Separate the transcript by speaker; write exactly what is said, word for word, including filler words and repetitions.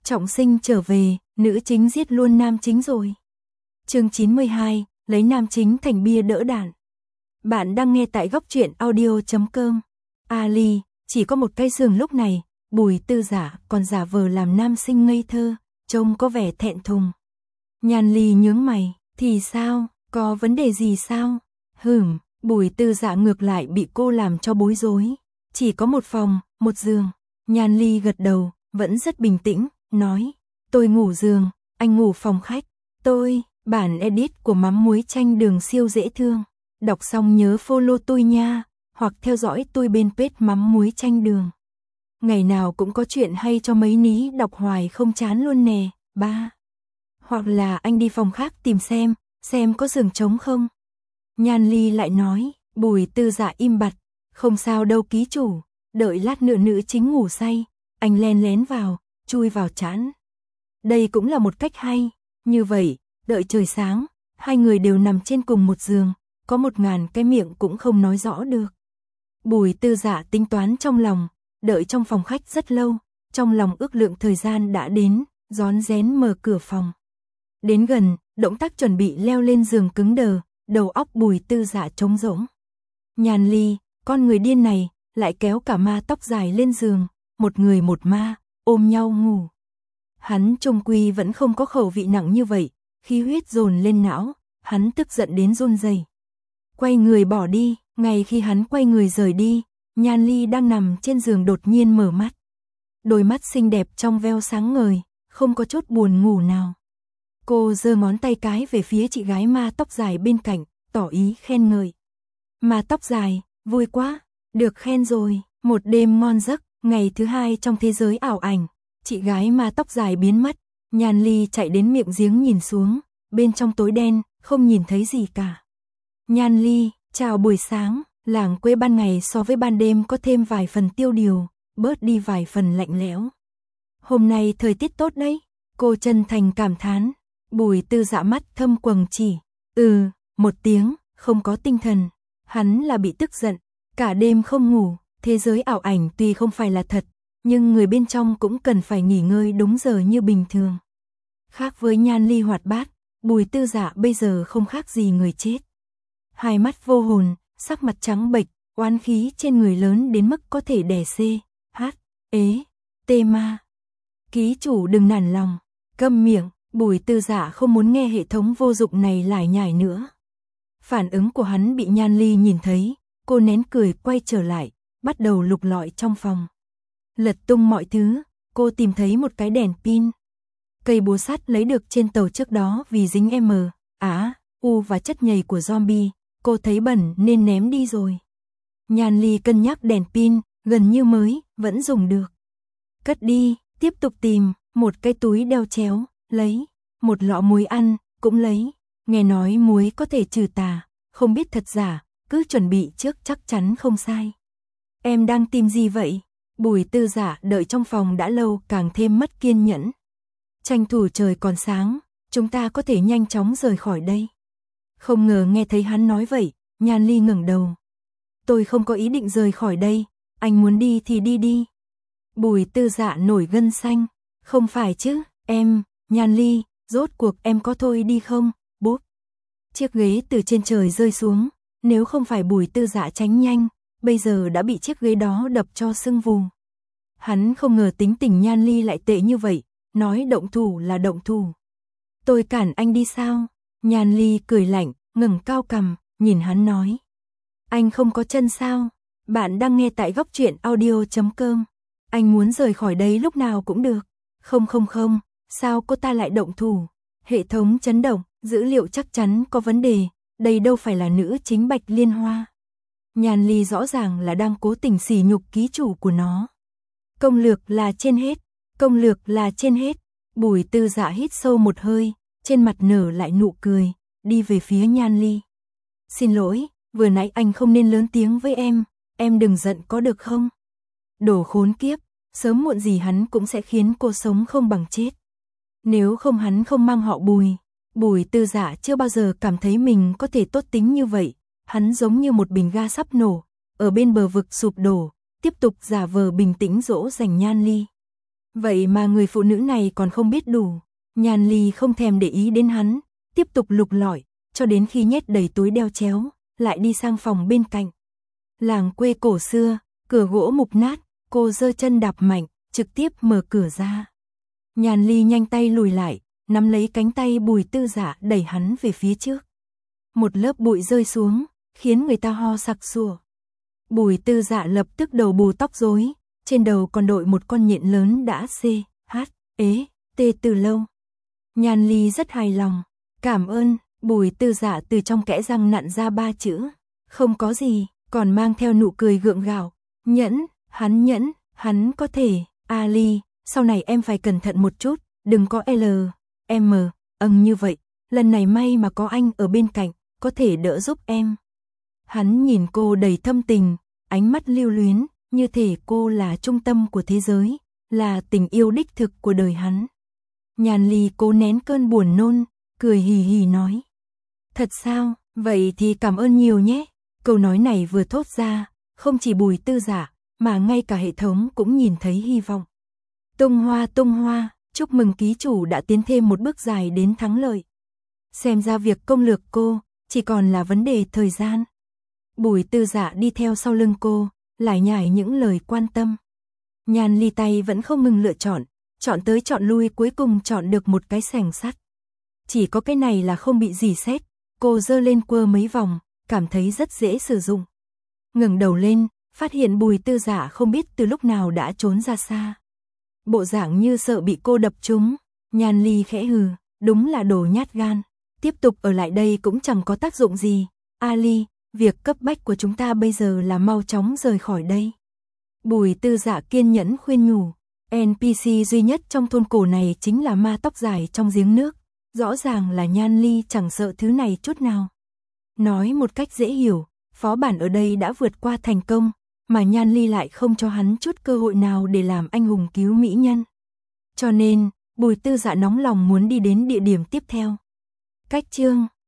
Speaker 1: Trọng sinh trở về, nữ chính giết luôn nam chính rồi. Chương chín mươi hai, lấy nam chính thành bia đỡ đạn. Bạn đang nghe tại góc truyện audio chấm com. Ali, chỉ có một cái giường lúc này, Bùi Tư Dạ còn giả vờ làm nam sinh ngây thơ, trông có vẻ thẹn thùng. Nhan Ly nhướng mày, thì sao, có vấn đề gì sao? Hửm, Bùi Tư Dạ ngược lại bị cô làm cho bối rối. Chỉ có một phòng, một giường. Nhan Ly gật đầu, vẫn rất bình tĩnh, nói, tôi ngủ giường, anh ngủ phòng khách. Tôi, bản edit của mắm muối chanh đường siêu dễ thương. Đọc xong nhớ follow tôi nha, hoặc theo dõi tôi bên page mắm muối chanh đường. Ngày nào cũng có chuyện hay cho mấy ní đọc hoài không chán luôn nè, ba. Hoặc là anh đi phòng khác tìm xem, xem có giường trống không. Nhan Ly lại nói, Bùi Tư Dạ im bặt, không sao đâu ký chủ, đợi lát nữa nữ chính ngủ say, anh len lén vào, chui vào chán. Đây cũng là một cách hay, như vậy, đợi trời sáng, hai người đều nằm trên cùng một giường, có một ngàn cái miệng cũng không nói rõ được. Bùi Tư Dạ tính toán trong lòng, đợi trong phòng khách rất lâu, trong lòng ước lượng thời gian đã đến, rón rén mở cửa phòng. Đến gần, động tác chuẩn bị leo lên giường cứng đờ, đầu óc Bùi Tư Dạ trống rỗng. Nhan Ly, con người điên này, lại kéo cả ma tóc dài lên giường, một người một ma, ôm nhau ngủ. Hắn trung quy vẫn không có khẩu vị nặng như vậy, khí huyết dồn lên não, hắn tức giận đến run rẩy. Quay người bỏ đi, ngay khi hắn quay người rời đi, Nhan Ly đang nằm trên giường đột nhiên mở mắt. Đôi mắt xinh đẹp trong veo sáng ngời, không có chút buồn ngủ nào. Cô giơ ngón tay cái về phía chị gái ma tóc dài bên cạnh, tỏ ý khen ngợi. Ma tóc dài, vui quá, được khen rồi, một đêm ngon giấc, ngày thứ hai trong thế giới ảo ảnh, chị gái ma tóc dài biến mất, Nhan Ly chạy đến miệng giếng nhìn xuống, bên trong tối đen, không nhìn thấy gì cả. Nhan Ly, chào buổi sáng, làng quê ban ngày so với ban đêm có thêm vài phần tiêu điều, bớt đi vài phần lạnh lẽo. Hôm nay thời tiết tốt đấy, cô chân thành cảm thán. Bùi Tư Dạ mắt thâm quầng chỉ, ừ, một tiếng, không có tinh thần. Hắn là bị tức giận, cả đêm không ngủ, thế giới ảo ảnh tuy không phải là thật, nhưng người bên trong cũng cần phải nghỉ ngơi đúng giờ như bình thường. Khác với Nhan Ly hoạt bát, Bùi Tư Dạ bây giờ không khác gì người chết. Hai mắt vô hồn, sắc mặt trắng bệch, oán khí trên người lớn đến mức có thể đè xê, hát, ế, tê ma. Ký chủ đừng nản lòng, câm miệng. Bùi Tư Dạ không muốn nghe hệ thống vô dụng này lải nhải nữa. Phản ứng của hắn bị Nhan Ly nhìn thấy, cô nén cười quay trở lại, bắt đầu lục lọi trong phòng. Lật tung mọi thứ, cô tìm thấy một cái đèn pin. Cây búa sắt lấy được trên tàu trước đó vì dính M, Á, U và chất nhầy của zombie, cô thấy bẩn nên ném đi rồi. Nhan Ly cân nhắc đèn pin, gần như mới, vẫn dùng được. Cất đi, tiếp tục tìm, một cái túi đeo chéo. Lấy, một lọ muối ăn, cũng lấy, nghe nói muối có thể trừ tà, không biết thật giả, cứ chuẩn bị trước chắc chắn không sai. Em đang tìm gì vậy? Bùi Tư Dạ đợi trong phòng đã lâu càng thêm mất kiên nhẫn. Tranh thủ trời còn sáng, chúng ta có thể nhanh chóng rời khỏi đây. Không ngờ nghe thấy hắn nói vậy, Nhan Ly ngẩng đầu. Tôi không có ý định rời khỏi đây, anh muốn đi thì đi đi. Bùi Tư Dạ nổi gân xanh, không phải chứ, em... Nhan Ly, rốt cuộc em có thôi đi không? Bốp. Chiếc ghế từ trên trời rơi xuống, nếu không phải Bùi Tư Dạ tránh nhanh, bây giờ đã bị chiếc ghế đó đập cho sưng vù. Hắn không ngờ tính tình Nhan Ly lại tệ như vậy, nói động thủ là động thủ. Tôi cản anh đi sao? Nhan Ly cười lạnh, ngẩng cao cằm, nhìn hắn nói. Anh không có chân sao? Bạn đang nghe tại góc truyện audio chấm com. Anh muốn rời khỏi đây lúc nào cũng được. Không không không. Sao cô ta lại động thủ? Hệ thống chấn động, dữ liệu chắc chắn có vấn đề, đây đâu phải là nữ chính Bạch Liên Hoa. Nhan Ly rõ ràng là đang cố tình sỉ nhục ký chủ của nó. Công lược là trên hết, công lược là trên hết. Bùi Tư Dạ hít sâu một hơi, trên mặt nở lại nụ cười, đi về phía Nhan Ly. Xin lỗi, vừa nãy anh không nên lớn tiếng với em, em đừng giận có được không? Đồ khốn kiếp, sớm muộn gì hắn cũng sẽ khiến cô sống không bằng chết. Nếu không hắn không mang họ Bùi. Bùi Tư Dạ chưa bao giờ cảm thấy mình có thể tốt tính như vậy. Hắn giống như một bình ga sắp nổ, ở bên bờ vực sụp đổ, tiếp tục giả vờ bình tĩnh dỗ dành Nhan Ly. Vậy mà người phụ nữ này còn không biết đủ. Nhan Ly không thèm để ý đến hắn, tiếp tục lục lọi, cho đến khi nhét đầy túi đeo chéo, lại đi sang phòng bên cạnh. Làng quê cổ xưa, cửa gỗ mục nát, cô giơ chân đạp mạnh, trực tiếp mở cửa ra. Nhan Ly nhanh tay lùi lại, nắm lấy cánh tay Bùi Tư Dạ đẩy hắn về phía trước. Một lớp bụi rơi xuống, khiến người ta ho sặc sụa. Bùi Tư Dạ lập tức đầu bù tóc rối, trên đầu còn đội một con nhện lớn đã xê, hát, ế, tê từ lâu. Nhan Ly rất hài lòng, cảm ơn. Bùi Tư Dạ từ trong kẽ răng nặn ra ba chữ, không có gì, còn mang theo nụ cười gượng gạo. Nhẫn, hắn nhẫn, hắn có thể. A Ly, sau này em phải cẩn thận một chút, đừng có L, M, âng như vậy, lần này may mà có anh ở bên cạnh, có thể đỡ giúp em. Hắn nhìn cô đầy thâm tình, ánh mắt lưu luyến, như thể cô là trung tâm của thế giới, là tình yêu đích thực của đời hắn. Nhan Ly cố nén cơn buồn nôn, cười hì hì nói. Thật sao, vậy thì cảm ơn nhiều nhé. Câu nói này vừa thốt ra, không chỉ Bùi Tư Dạ, mà ngay cả hệ thống cũng nhìn thấy hy vọng. Tung hoa tung hoa, chúc mừng ký chủ đã tiến thêm một bước dài đến thắng lợi. Xem ra việc công lược cô, chỉ còn là vấn đề thời gian. Bùi Tư Dạ đi theo sau lưng cô, lải nhải những lời quan tâm. Nhan Ly tay vẫn không ngừng lựa chọn, chọn tới chọn lui cuối cùng chọn được một cái xẻng sắt. Chỉ có cái này là không bị rỉ sét, cô giơ lên quơ mấy vòng, cảm thấy rất dễ sử dụng. Ngẩng đầu lên, phát hiện Bùi Tư Dạ không biết từ lúc nào đã trốn ra xa. Bộ dạng như sợ bị cô đập trúng. Nhan Ly khẽ hừ, đúng là đồ nhát gan. Tiếp tục ở lại đây cũng chẳng có tác dụng gì. A Ly, việc cấp bách của chúng ta bây giờ là mau chóng rời khỏi đây. Bùi Tư Dạ kiên nhẫn khuyên nhủ. en pê xê duy nhất trong thôn cổ này chính là ma tóc dài trong giếng nước. Rõ ràng là Nhan Ly chẳng sợ thứ này chút nào. Nói một cách dễ hiểu, phó bản ở đây đã vượt qua thành công, mà Nhan Ly lại không cho hắn chút cơ hội nào để làm anh hùng cứu mỹ nhân. Cho nên, Bùi Tư Dạ nóng lòng muốn đi đến địa điểm tiếp theo. Cách chương